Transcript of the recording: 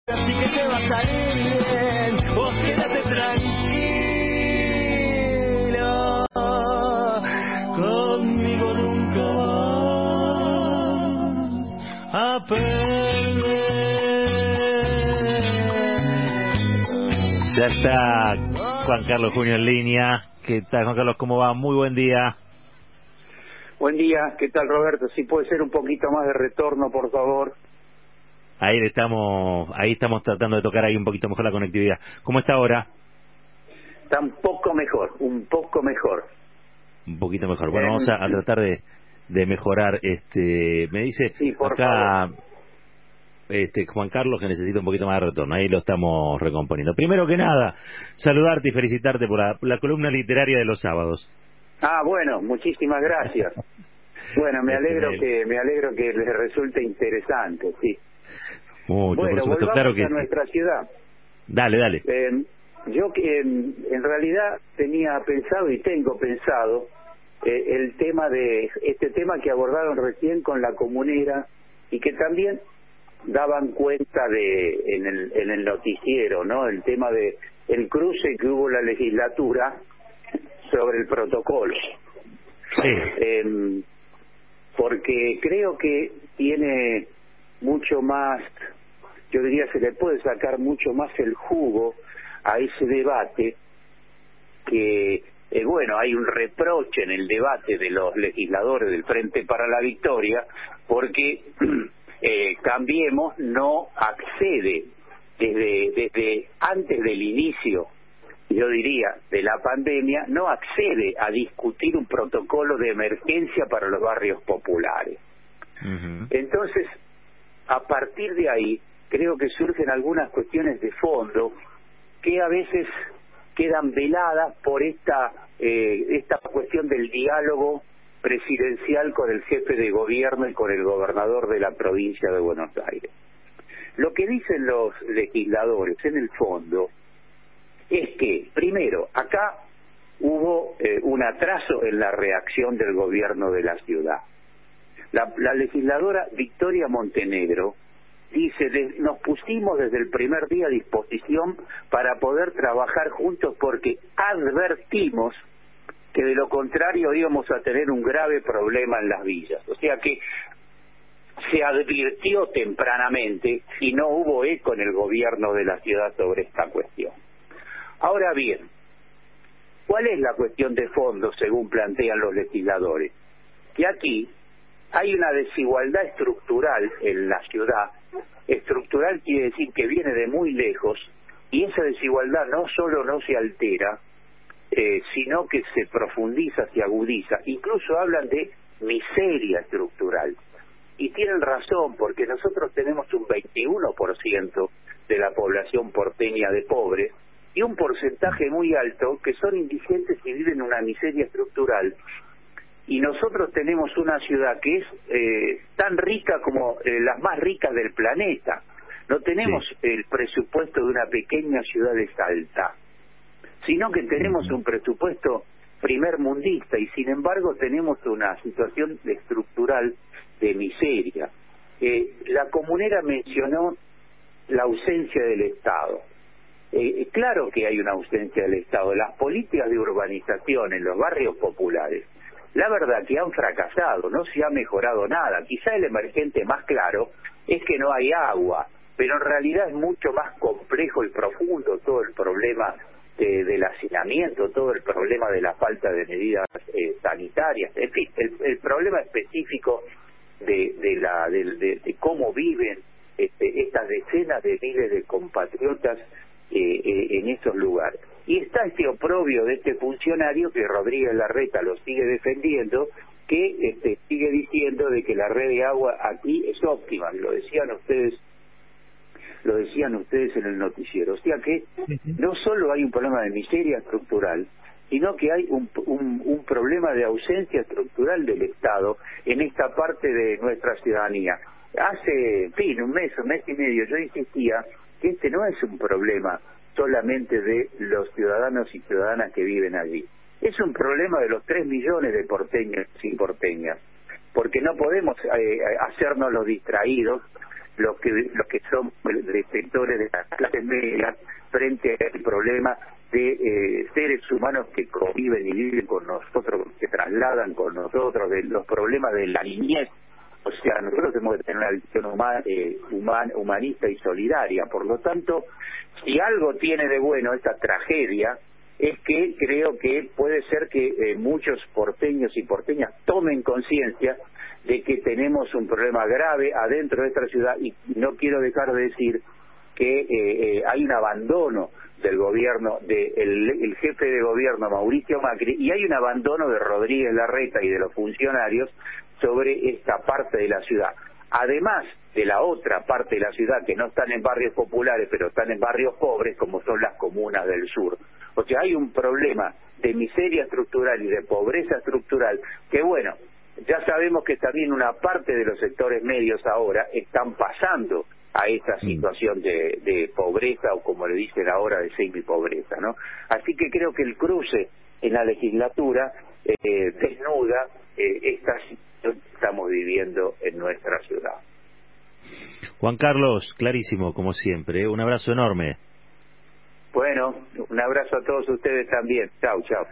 Así que te va a salir bien, vos quédate tranquilo, conmigo nunca vas a perder. Ya está Juan Carlos Junio en línea. ¿Qué tal, Juan Carlos? ¿Cómo va? Muy buen día. Buen día, ¿qué tal, Roberto? Si puede ser un poquito más de retorno, por favor. Ahí estamos tratando de tocar ahí un poquito mejor la conectividad. ¿Cómo está ahora? Está un poco mejor, un poco mejor. Un poquito mejor. Bueno, vamos a tratar de mejorar. Me dice sí, por acá favor. Juan Carlos que necesita un poquito más de retorno. Ahí lo estamos recomponiendo. Primero que nada, saludarte y felicitarte por la columna literaria de los sábados. Ah, bueno, muchísimas gracias. Bueno, me alegro que les resulte interesante, sí. Mucho, bueno, por supuesto, volvamos claro que a sí. nuestra ciudad. Dale. Yo que en realidad tenía pensado y tengo pensado el tema de este tema que abordaron recién con la comunera y que también daban cuenta en el noticiero, ¿no? El tema de el cruce que hubo en la legislatura sobre el protocolo. Sí. Porque creo que tiene mucho más, yo diría se le puede sacar mucho más el jugo a ese debate que, bueno, hay un reproche en el debate de los legisladores del Frente para la Victoria porque Cambiemos no accede desde antes del inicio, yo diría, de la pandemia, no accede a discutir un protocolo de emergencia para los barrios populares. Uh-huh. Entonces, a partir de ahí, creo que surgen algunas cuestiones de fondo que a veces quedan veladas por esta cuestión del diálogo presidencial con el jefe de gobierno y con el gobernador de la provincia de Buenos Aires. Lo que dicen los legisladores, en el fondo, es que, primero, acá hubo un atraso en la reacción del gobierno de la ciudad. La legisladora Victoria Montenegro dice, nos pusimos desde el primer día a disposición para poder trabajar juntos porque advertimos que de lo contrario íbamos a tener un grave problema en las villas. O sea que se advirtió tempranamente y no hubo eco en el gobierno de la ciudad sobre esta cuestión. Ahora bien, ¿cuál es la cuestión de fondo según plantean los legisladores? Que aquí hay una desigualdad estructural en la ciudad. Estructural quiere decir que viene de muy lejos y esa desigualdad no solo no se altera, sino que se profundiza, se agudiza. Incluso hablan de miseria estructural. Y tienen razón, porque nosotros tenemos un 21% de la población porteña de pobres y un porcentaje muy alto que son indigentes y viven una miseria estructural. Y nosotros tenemos una ciudad que es tan rica como las más ricas del planeta. No tenemos el presupuesto de una pequeña ciudad de Salta, sino que tenemos un presupuesto primermundista y sin embargo tenemos una situación estructural de miseria. La comunera mencionó la ausencia del Estado. Claro que hay una ausencia del Estado. Las políticas de urbanización en los barrios populares, la verdad que han fracasado, no se ha mejorado nada. Quizá el emergente más claro es que no hay agua, pero en realidad es mucho más complejo y profundo todo el problema del hacinamiento, todo el problema de la falta de medidas sanitarias, en fin, el problema específico de cómo viven estas decenas de miles de compatriotas en esos lugares. Y está este oprobio de este funcionario que Rodríguez Larreta lo sigue defendiendo, que sigue diciendo de que la red de agua aquí es óptima, lo decían ustedes en el noticiero. O sea que no solo hay un problema de miseria estructural, sino que hay un problema de ausencia estructural del Estado en esta parte de nuestra ciudadanía. Hace, en fin, un mes y medio yo insistía que este no es un problema solamente de los ciudadanos y ciudadanas que viven allí. Es un problema de los 3 millones de porteños y porteñas, porque no podemos hacernos los distraídos los que son de sectores de las clases medias frente al problema de seres humanos que conviven y viven con nosotros, que trasladan con nosotros, de los problemas de la niñez. O sea, nosotros tenemos que tener una visión humanista y solidaria. Por lo tanto, si algo tiene de bueno esta tragedia, es que creo que puede ser que muchos porteños y porteñas tomen conciencia de que tenemos un problema grave adentro de esta ciudad, y no quiero dejar de decir que hay un abandono del gobierno, el jefe de gobierno Mauricio Macri, y hay un abandono de Rodríguez Larreta y de los funcionarios sobre esta parte de la ciudad. Además de la otra parte de la ciudad que no están en barrios populares, pero están en barrios pobres, como son las comunas del sur. O sea, hay un problema de miseria estructural y de pobreza estructural que, bueno, ya sabemos que también una parte de los sectores medios ahora están pasando a esta situación de pobreza, o como le dicen ahora, de semipobreza, ¿no? Así que creo que el cruce en la legislatura desnuda esta situación que estamos viviendo en nuestra ciudad. Juan Carlos, clarísimo, como siempre. Un abrazo enorme. Bueno, un abrazo a todos ustedes también. Chau, chau.